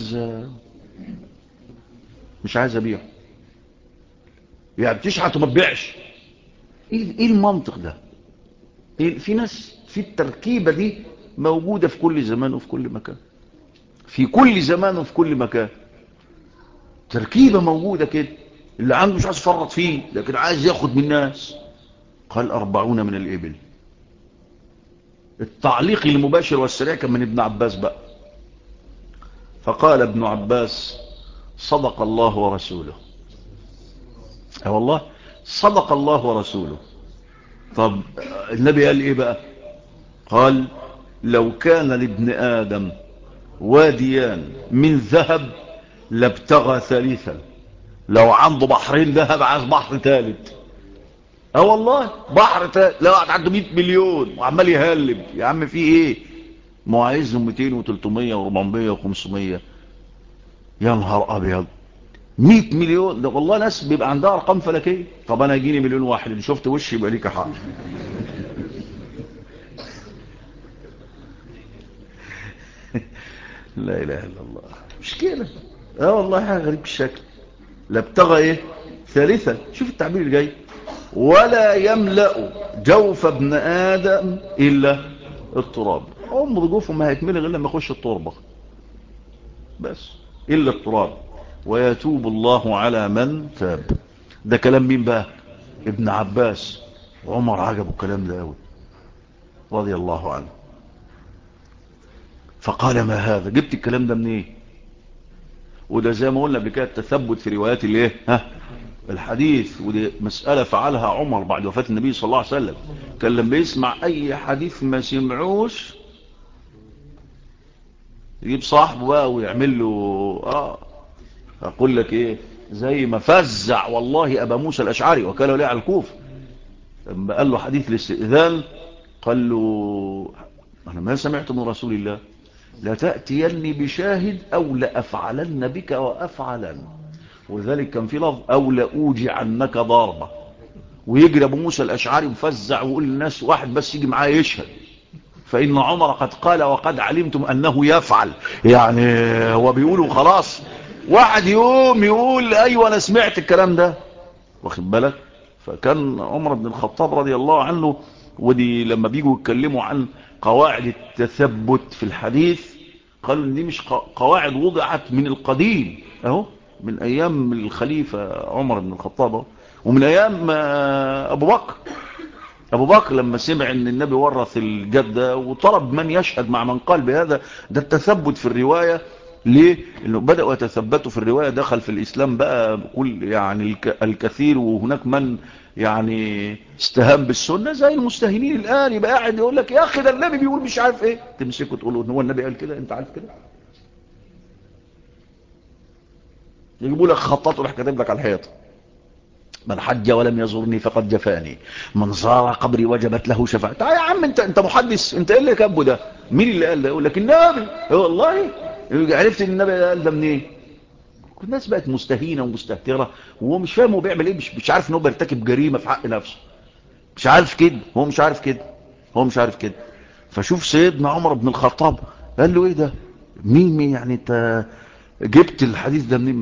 مش عايز ابيع، يعني بتشحت وما تبيعش. ايه المنطق ده؟ في ناس في التركيبه دي موجوده في كل زمان وفي كل مكان، في كل زمان وفي كل مكان تركيبه موجوده كده، اللي عنده مش عايز يفرط فيه لكن عايز ياخد من الناس. قال 40 من الإبل. التعليق المباشر والسريع كان من ابن عباس بقى، فقال ابن عباس صدق الله ورسوله. والله صدق الله ورسوله. طب النبي قال ايه بقى؟ قال لو كان لابن آدم واديان من ذهب لابتغى ثالثا، لو عنده بحرين ذهب عايز بحر ثالث. والله بحر ثالث، لو عنده 100 مليون وعمال يهلب، يا عم في ايه؟ ما هو عايزهم 200 و300 و400 و500. يا نهار ابيض، 100 مليون ده والله ناس بيبقى عندها ارقام فلكيه. طب انا يجيني مليون واحد، اللي شفت وشي يبقى ليك حق. لا اله الا الله، مش كده؟ والله حاجه غريب الشكل. لا ابتغى ايه ثالثا، شوف التعبير اللي جاي، ولا يملأ جوف ابن ادم الا التراب. عمر جوفه ما هيتملي غير لما يخش التربه بس، الا التراب. ويتوب الله على من تاب. ده كلام مين بقى؟ ابن عباس. وعمر عجبه الكلام ده قوي رضي الله عنه، فقال ما هذا، جبت الكلام ده منين؟ إيه؟ وده زي ما قلنا قبل كده التثبت في روايات الايه الحديث، ودي مسألة فعلها عمر بعد وفاة النبي صلى الله عليه وسلم. كان لما يسمع اي حديث ما سمعوش يجيب صاحبه بقى ويعمل له اقول لك ايه، زي ما فزع والله ابا موسى الاشعري وكاله ليه على الكوفه، لما قال له حديث الاستئذان قال له انا ما سمعت من رسول الله لا تأتيني بشاهد او لأفعلن بك وافعلن. ولذلك كان في لفظ او لأوجعنك ضاربة. ويجري ابو موسى الاشعري مفزع ويقول للناس واحد بس يجي معاه يشهد، فإن عمر قد قال وقد علمتم أنه يفعل. يعني هو بيقولوا خلاص، واحد يوم يقول أيوة أنا سمعت الكلام ده، واخد بالك. فكان عمر بن الخطاب رضي الله عنه، ودي لما بيجوا يتكلموا عن قواعد التثبت في الحديث قالوا ان دي مش قواعد وضعت من القديم، اهو من ايام الخليفة عمر بن الخطاب، ومن ايام ابو بكر لما سمع ان النبي ورث الجدة وطلب من يشهد مع من قال بهذا. ده التثبت في الرواية. ليه؟ انه بدأوا يتثبتوا في الرواية، دخل في الاسلام بقى كل يعني الكثير، وهناك من يعني استهان بالسنة زي المستهينين الان، يبقى قاعد يقول لك يا اخي ده النبي بيقول مش عارف ايه، تمسكه تقول له ان هو النبي قال كده، انت عارف كده؟ يجيبوا لك خطاط وراح كاتب لك على الحيط من حج ولم يزورني فقد جفاني، من زار قبري وجبت له شفاعتي. يا عم انت محدث، انت ايه اللي كاتبه ده؟ مين اللي قال ده؟ يقول لك النبي. والله عرفت ان النبي قال ده منين؟ الناس بقت مستهينه ومستهتره، وهو مش فاهم هو بيعمل ايه، مش عارف ان هو بيرتكب جريمه في حق نفسه، مش عارف كده، هو مش عارف كده، هو مش عارف كده. فشوف سيدنا عمر بن الخطاب قال له ايه ده؟ مين يعني انت جبت الحديث ده منين؟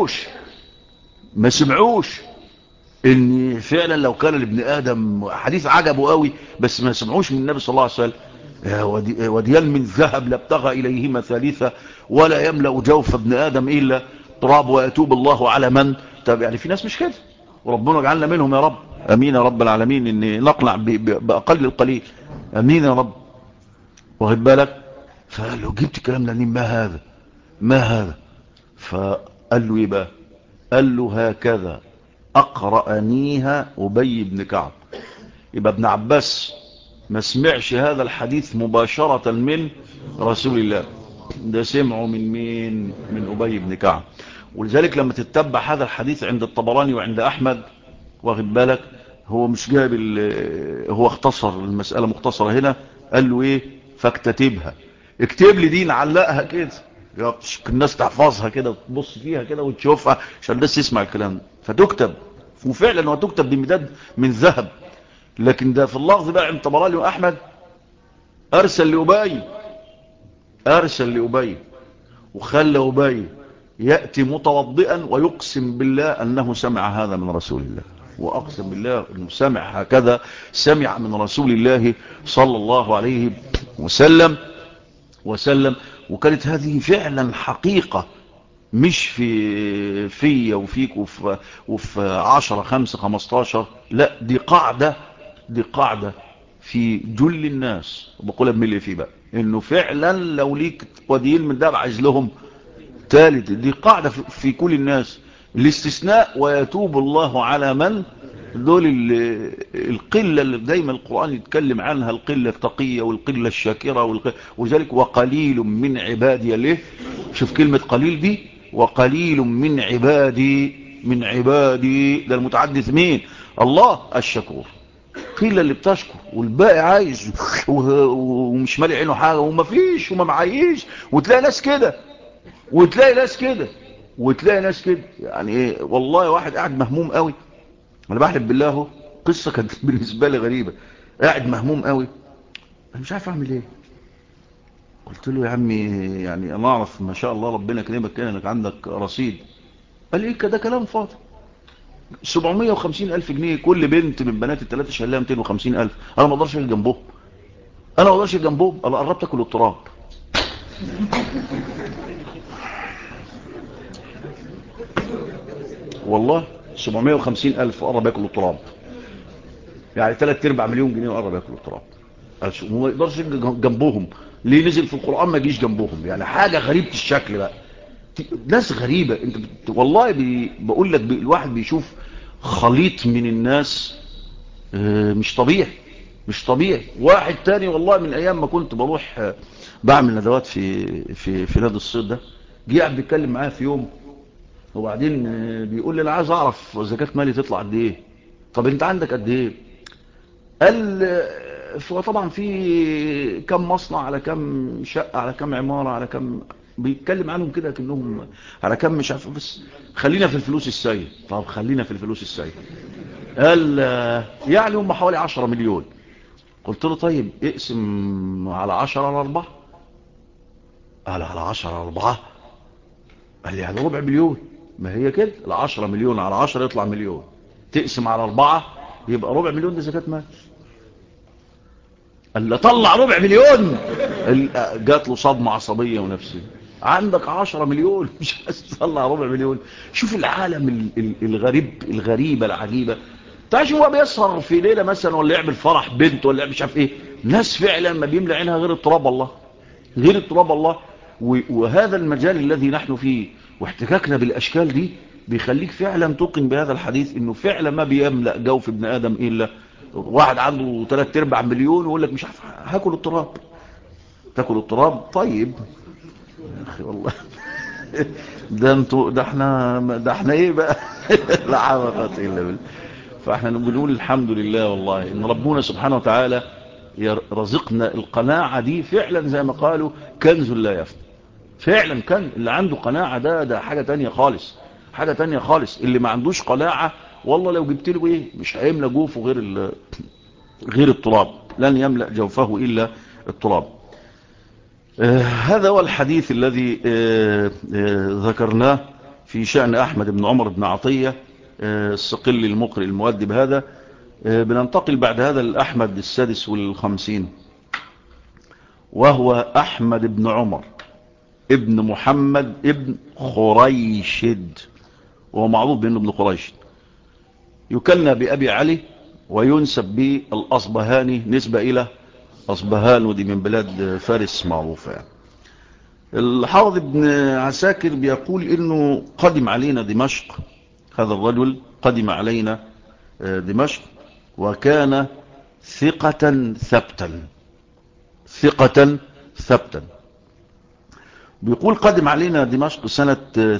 ما سمعوش ان فعلا لو كان لابن ادم حديث عجبه قوي، بس ما سمعوش من النبي صلى الله عليه وسلم. وديان من ذهب لابتغى اليهما ثالثة، ولا يملأ جوف ابن ادم الا تراب ويتوب الله على من. طب يعني في ناس مش كده، وربنا جعلنا منهم يا رب. امين يا رب العالمين، ان نقنع باقل القليل. امين يا رب. واخد بالك؟ فقال له جبت الكلام ده منين؟ ما هذا؟ فقال له ايه بقى؟ قال له هكذا أقرأنيها أبي بن كعب. يبقى ابن عباس ما سمعش هذا الحديث مباشرة من رسول الله، ده سمعه من مين؟ من أبي بن كعب. ولذلك لما تتبع هذا الحديث عند الطبراني وعند أحمد، واخد بالك، هو مش جاب هو اختصر المسألة مختصرة هنا. قال له ايه؟ فاكتتبها، اكتب لي دي نعلقها كده، الناس تحفظها كده وتبص فيها كده وتشوفها عشان الناس تسمع الكلام، فتكتب. وفعلا وتكتب بمداد من ذهب. لكن ده في اللفظ بقى عند طبراني واحمد، ارسل لأبي وخلى أبي يأتي متوضئا ويقسم بالله أنه سمع هذا من رسول الله، وأقسم بالله أنه سمع هكذا، سمع من رسول الله صلى الله عليه وسلم. وكانت هذه فعلا حقيقة، مش في وفيك وفي 10 5 15، لا دي قاعدة في جل الناس. وبقولها بملي فيه بقى، انه فعلا لو ليك وديين من ده عايز لهم ثالث. دي قاعدة في كل الناس، الاستثناء ويتوب الله على من. دول القلة اللي دايما القرآن يتكلم عنها، القلة التقية والقلة الشاكرة وذلك وقليل من عبادي. ليه؟ شوف كلمة قليل دي، وقليل من عبادي ده المتعدث مين؟ الله الشكور. قيل اللي بتشكر، والباقي عايز ومش مالي عينه حاجة وما فيش وما معيش. وتلاقي ناس كده يعني ايه. والله واحد قاعد مهموم قوي، انا بحلف بالله اهو، قصة كانت بالنسبة لي غريبة. قاعد مهموم قوي، انا مش عارف اعمل ايه. قلت له يا عمي يعني انا اعرف ما شاء الله ربنا كريمك كده انك عندك رصيد. قال لي ده كلام فاضي، 750 الف جنيه كل بنت من بنات الثلاثة شهلها 250 الف، انا ما اقدرش اجي جنبهم، انا قربت اكل التراب. والله 750 الف قرب ياكل التراب، يعني 3/4 مليون جنيه قرب ياكل التراب، وما يقدرش يجي جنبهم. ليه نزل في القرآن ما يجيش جنبهم؟ يعني حاجة غريبة الشكل بقى، ناس غريبة. انت والله بقول لك الواحد بيشوف خليط من الناس مش طبيعي. واحد تاني والله من ايام ما كنت بروح بعمل ندوات في نادي الصيد ده، جه قاعد بيتكلم معايا في يوم، وبعدين بيقول لي انا عايز اعرف زكاة مالي تطلع قد ايه. طب انت عندك قد ايه؟ قال طبعا في كم مصنع على كم شقة على كم عمارة على كم، بيتكلم عنهم كده كأنهم على كم مش عارف، بس خلينا في الفلوس السيء. طب خلينا في الفلوس السيء. قال يعني هم حوالي 10 مليون. قلت له طيب اقسم على 10 على 4. قال على 10 على 4. قال لي يعني ربع مليون. ما هي كده، ال 10 مليون على 10 يطلع مليون، تقسم على 4 يبقى ربع مليون. ده زكاة مال. قال له طلع ربع مليون. جات له صدمة عصبية ونفسية. عندك 10 مليون مش عايز تطلع ربع مليون؟ شوف العالم الغريبة العجيبة. تعال شوف هو بيسهر في ليلة مثلا، ولا يعمل فرح بنت، ولا مش عارف ايه. ناس فعلا ما بيملى عينها غير التراب الله، وهذا المجال الذي نحن فيه واحتكاكنا بالاشكال دي بيخليك فعلا توقن بهذا الحديث، انه فعلا ما بيملأ جوف ابن ادم الا واحد عنده 3/4 مليون ويقول لك مش عارف هاكل التراب. تاكل التراب؟ طيب يا اخي والله ده احنا ايه بقى؟ لا حول ولا قوة الا بالله. فاحنا بنقول الحمد لله والله ان ربنا سبحانه وتعالى رزقنا القناعة دي فعلا، زي ما قالوا كنز لا يفنى. فعلا كان اللي عنده قناعة ده حاجة تانية خالص، حاجة تانية خالص. اللي ما عندوش قناعة والله لو جبت له ايه مش هيملى جوفه غير التراب، لن يملأ جوفه الا التراب. هذا هو الحديث الذي ذكرناه في شأن أحمد بن عمر بن عطية الصقلي المقرئ المؤدب هذا. بننتقل بعد هذا لأحمد السادس والخمسين، وهو أحمد بن عمر ابن محمد ابن خريشد، وهو معروف بأنه ابن خريشد، يكنى بأبي علي وينسب بالأصبهاني نسبة إلى أصبهان، ودي من بلاد فارس معروفة يعني. الحافظ ابن عساكر بيقول إنه قدم علينا دمشق، هذا الرجل قدم علينا دمشق وكان ثقة ثبتا، ثقة ثبتا. بيقول قدم علينا دمشق سنة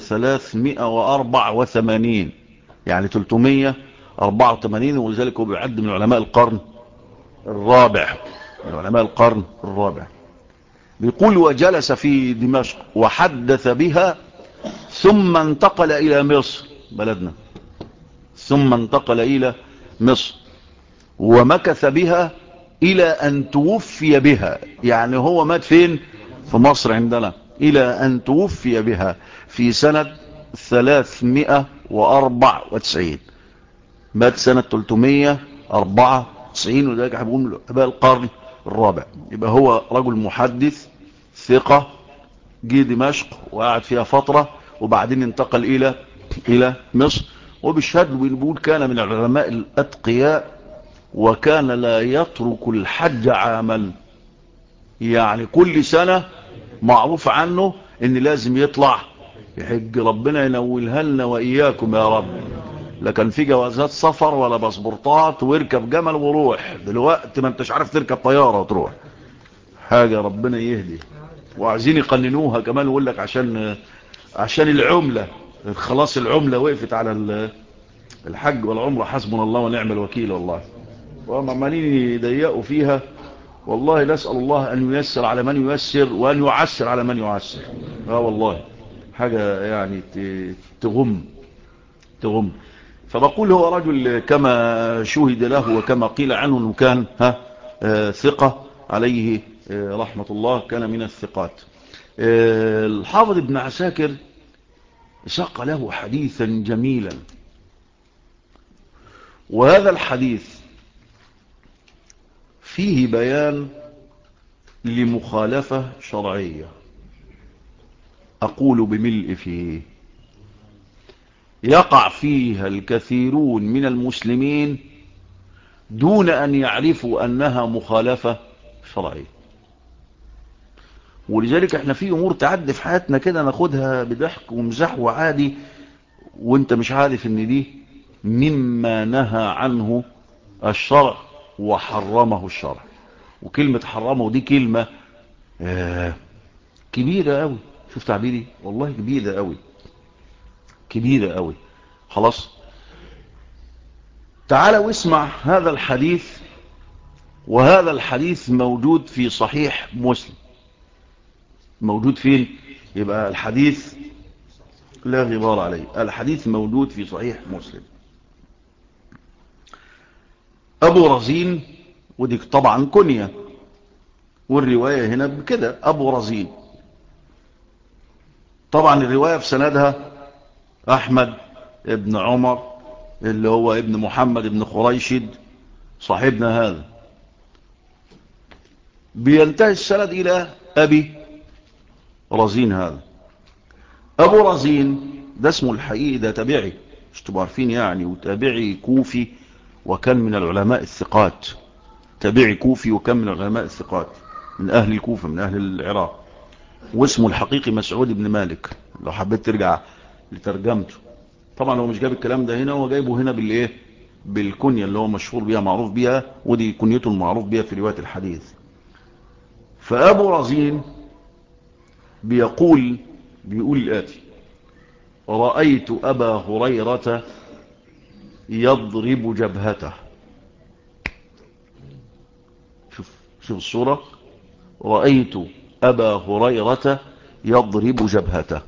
384، يعني 384، ولذلك هو بيعد من علماء القرن الرابع، من علماء القرن الرابع. بيقول وجلس في دمشق وحدث بها، ثم انتقل إلى مصر بلدنا، ثم انتقل إلى مصر ومكث بها إلى أن توفي بها. يعني هو مات فين؟ في مصر عندنا، إلى أن توفي بها في سنة 394، مات سنة 394، وذلك هنقول أباء القرن الرابع. يبقى هو رجل محدث ثقة، جه دمشق وقعد فيها فترة وبعدين انتقل إلى مصر. وبالشهد بنقول كان من العلماء الأتقياء، وكان لا يترك الحج عاما، يعني كل سنة معروف عنه ان لازم يطلع يحج. ربنا ينولها لنا وإياكم يا رب. لكن في جوازات سفر ولا باسبورتات ويركب جمل وروح، دلوقتي ما انتش عارف تركب طيارة وتروح، حاجة ربنا يهدي. وعايزين يقننوها كمان ويقول لك عشان العملة، خلاص العملة وقفت على الحج والعمرة، حسبنا الله ونعم الوكيل والله. وهم عمالين يضيقوا فيها، والله نسأل الله أن ييسر على من ييسر وأن يعسر على من يعسر. والله حاجة يعني تغم. فبقول هو رجل كما شهد له وكما قيل عنه أنه كان ثقة عليه رحمة الله، كان من الثقات. الحافظ ابن عساكر ساق له حديثا جميلا، وهذا الحديث فيه بيان لمخالفة شرعية، أقول بملء فيه يقع فيها الكثيرون من المسلمين دون أن يعرفوا أنها مخالفة شرعية. ولذلك احنا في أمور تعدي في حياتنا كده ناخدها بضحك ومزاح وعادي، وانت مش عارف ان دي مما نهى عنه الشرع وحرمه الشرع. وكلمة حرمه دي كلمة كبيرة قوي، شوف تعبيري والله كبيرة قوي، كبيرة قوي. خلاص تعال واسمع هذا الحديث، وهذا الحديث موجود في صحيح مسلم. موجود فين؟ يبقى الحديث لا غبار عليه، الحديث موجود في صحيح مسلم. أبو رزين، ودي طبعا كنية، والرواية هنا بكده أبو رزين. طبعا الرواية في سندها أحمد ابن عمر اللي هو ابن محمد ابن خريشد صاحبنا هذا. بينتهي السند إلى أبي رزين هذا. أبو رزين ده اسمه الحقيقي، ده تابعي مش تبقوا عارفين يعني، وتابعي كوفي وكان من العلماء الثقات، تابعي كوفي وكان من العلماء الثقات، من أهل الكوفة من أهل العراق. واسمه الحقيقي مسعود بن مالك، لو حبيت ترجع لترجمته. طبعا هو مش جايب الكلام ده هنا، هو جايبه هنا بالايه، بالكنية اللي هو مشهور بيها معروف بيها، ودي كنيته المعروف بيها في رواية الحديث. فأبو رزين بيقول بيقول الآتي: رأيت أبا هريرة يضرب جبهته. شوف الصورة: رأيت أبا هريرة يضرب جبهته.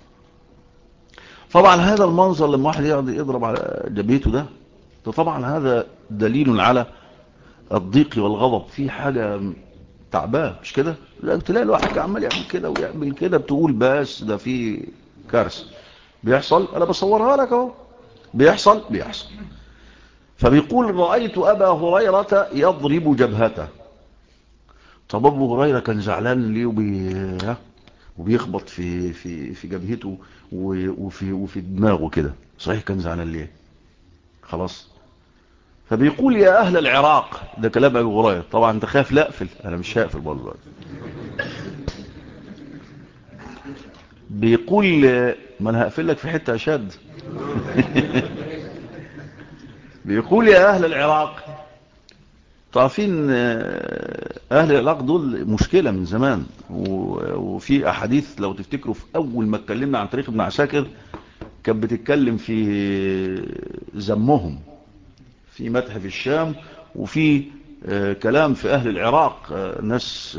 طبعا هذا المنظر لما واحد يضرب على جبهته ده طبعا هذا دليل على الضيق والغضب، في حاجة تعبان، مش كده؟ لا، تلاقي الواحد عمال يعمل كده ويعمل كده، بتقول بس ده في كارثة بيحصل. انا بصورها لك اهو، بيحصل. فبيقول: رأيت أبا هريرة يضرب جبهته. طب أبو هريرة كان زعلان ليه وبيخبط في جبهته وفي دماغه كده؟ صحيح كان زعلان ليه؟ خلاص. فبيقول: يا أهل العراق، ده كلام أبو هريرة طبعا. انت خايف؟ لا اقفل، أنا مش هقفل برضه. بيقول: ما أنا هقفل لك في حتة أشد. بيقول: يا أهل العراق. تعرفين أهل العراق دول مشكلة من زمان، وفي أحاديث لو تفتكروا في أول ما اتكلمنا عن تاريخ ابن عساكر كانت بتتكلم في ذمهم في متحف الشام، وفي كلام في أهل العراق، ناس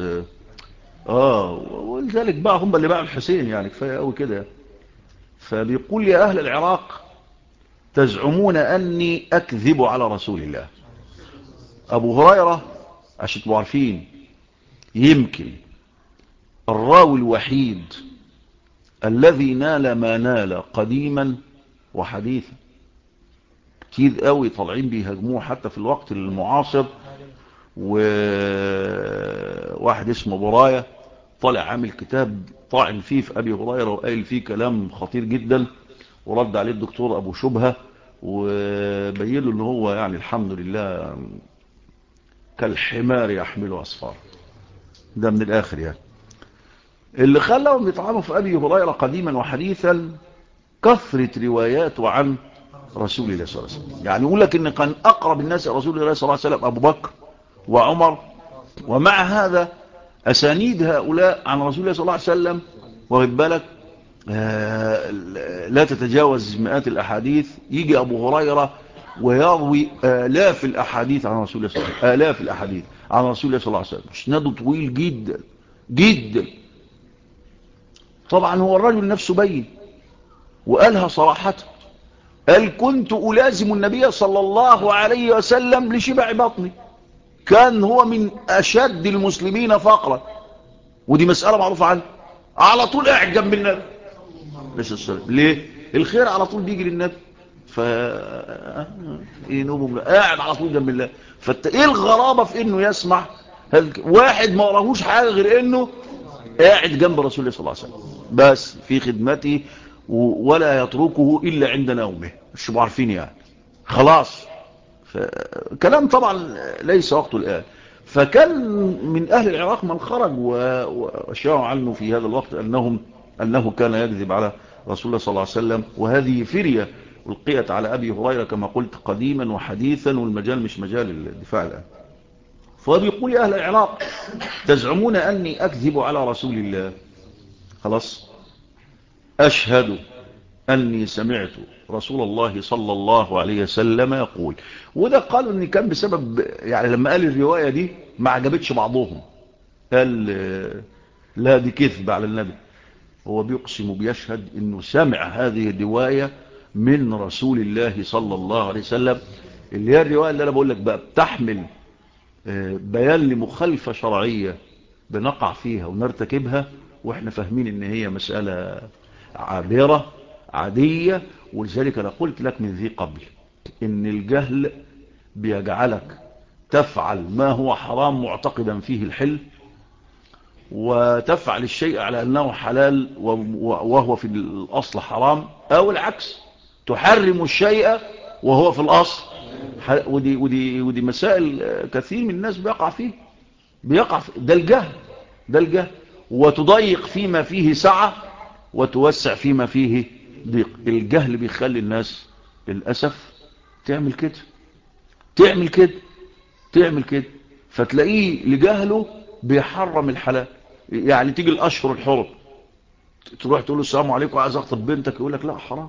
ولذلك بقى هم اللي باعوا الحسين، يعني كفاية قوي كده. فبيقول: يا أهل العراق، تزعمون أني أكذب على رسول الله. أبو هريرة عشان تبقوا عارفين يمكن الراوي الوحيد الذي نال ما نال قديما وحديثا. كتير قوي طالعين بيهاجموه حتى في الوقت المعاصر، وواحد اسمه براية طالع عامل كتاب طاعن فيه في أبي هريرة وقايل فيه كلام خطير جدا، ورد عليه الدكتور أبو شبهة وبين له ان هو يعني الحمد لله كالحمار يحمل أصفار. ده من الآخر يعني. اللي خلاهم يطعنوا في أبي هريرة قديما وحديثا كثرة رواياته عن رسول الله صلى الله عليه وسلم. يعني يقول لك ان كان أقرب الناس رسول الله صلى الله عليه وسلم أبو بكر وعمر، ومع هذا أسانيد هؤلاء عن رسول الله صلى الله عليه وسلم واخد بالك لا تتجاوز مئات الأحاديث. يجي أبو هريرة ويروي آلاف الأحاديث عن رسول الله صلى الله عليه وسلم، آلاف الأحاديث عن رسول الله صلى الله عليه وسلم، اسناده طويل جدا جدا. طبعا هو الرجل نفسه بين وقالها صراحة، قال: كنت ألازم النبي صلى الله عليه وسلم لشبع بطني. كان هو من أشد المسلمين فقرا، ودي مسألة معروفة عنه، على طول قاعد جنب النبي بس السلام. ليه؟ الخير على طول بيجي للنبي، قاعد على طول جنب الله. ايه الغرابة في انه يسمع واحد ما وراهوش حاجة غير انه قاعد جنب رسول الله صلى الله عليه وسلم بس في خدمته، ولا يتركه الا عند نومه، مش عارفين يعني خلاص. كلام طبعا ليس وقته الآن. فكان من أهل العراق من خرج وأشاعوا عنه في هذا الوقت أنه كان يكذب على رسول الله صلى الله عليه وسلم. وهذه فرية ألقيت على أبي هريرة كما قلت قديما وحديثا، والمجال مش مجال الدفاع الآن. فبيقول: يا أهل العراق، تزعمون أني أكذب على رسول الله. خلاص. أشهد أني سمعت رسول الله صلى الله عليه وسلم يقول. وده قالوا أن كان بسبب يعني لما قال الرواية دي ما عجبتش بعضهم، قال لا دي كذب على النبي. هو بيقسم بيشهد أنه سمع هذه الرواية من رسول الله صلى الله عليه وسلم، اللي هي الرواية اللي أنا بقول لك بقى بتحمل بيان لمخالفة شرعية بنقع فيها ونرتكبها وإحنا فاهمين أن هي مسألة عابرة عادية. ولذلك أنا قلت لك من ذي قبل إن الجهل بيجعلك تفعل ما هو حرام معتقدا فيه الحل، وتفعل الشيء على أنه حلال وهو في الأصل حرام، أو العكس تحرم الشيء وهو في الأصل. ودي مسائل كثير من الناس بيقع فيه ده الجهل. ده الجهل، وتضيق فيما فيه سعة وتوسع فيما فيه ضيق. الجهل بيخلي الناس للأسف تعمل كده تعمل كده، فتلاقيه لجهله بيحرم الحلال. يعني تيجي الأشهر الحرم تروح تقول له السلام عليكم عايز اخطب بنتك، يقول لك لا حرام.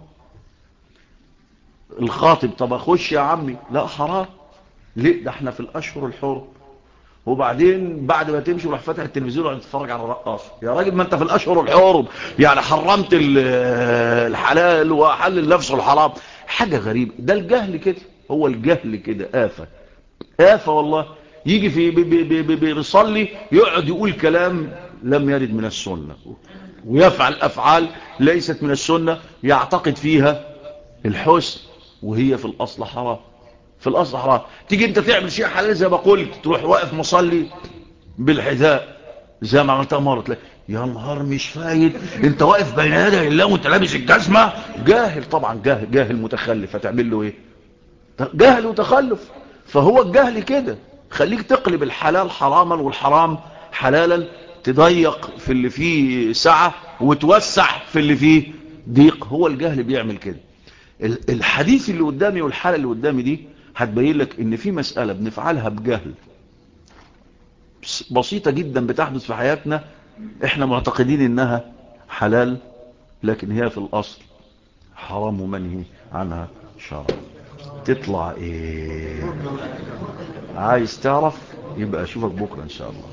الخاطب طب اخش يا عمي، لا حرام. ليه؟ ده احنا في الاشهر الحرم. وبعدين بعد ما تمشي وراح فاتح التلفزيون وقاعد تتفرج على الرقاصه. يا راجل ما انت في الاشهر الحرم، يعني حرمت الحلال وحلل نفسه الحرام. حاجه غريبه. ده الجهل كده، هو الجهل كده آفة. آفة والله. يجي في بيصلي يقعد يقول كلام لم يرد من السنه، ويفعل افعال ليست من السنه، يعتقد فيها الحسن وهي في الاصل حرام. في الاصل حرام. تيجي انت تعمل شيء حلال زي ما قلت، تروح واقف مصلي بالحذاء زي ما عملتها مره، تلاقي يا نهار مش فايد، انت واقف بين يدي الله وانت لابس الجزمه. جاهل طبعا، جاهل متخلف. هتعمل له ايه؟ جاهل وتخلف. فهو الجهل كده خليك تقلب الحلال حراما والحرام حلالا، تضيق في اللي فيه سعة وتوسع في اللي فيه ضيق. هو الجهل بيعمل كده. الحديث اللي قدامي والحالة اللي قدامي دي هتبين لك ان في مسألة بنفعلها بجهل بسيطة جدا بتحدث في حياتنا، احنا معتقدين انها حلال، لكن هي في الاصل حرام ومنهي عنها شرعا. تطلع ايه؟ عايز تعرف؟ يبقى اشوفك بكرة ان شاء الله.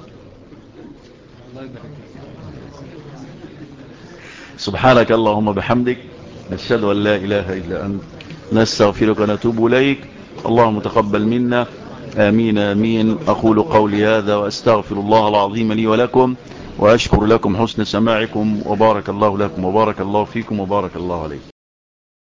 سبحانك اللهم بحمدك، نشهد ان لا اله الا انت، نستغفرك ونتوب اليك. اللهم تقبل منا. آمين آمين. أقول قولي هذا وأستغفر الله العظيم لي ولكم، وأشكر لكم حسن سماعكم، وبارك الله لكم وبارك الله فيكم وبارك الله عليكم.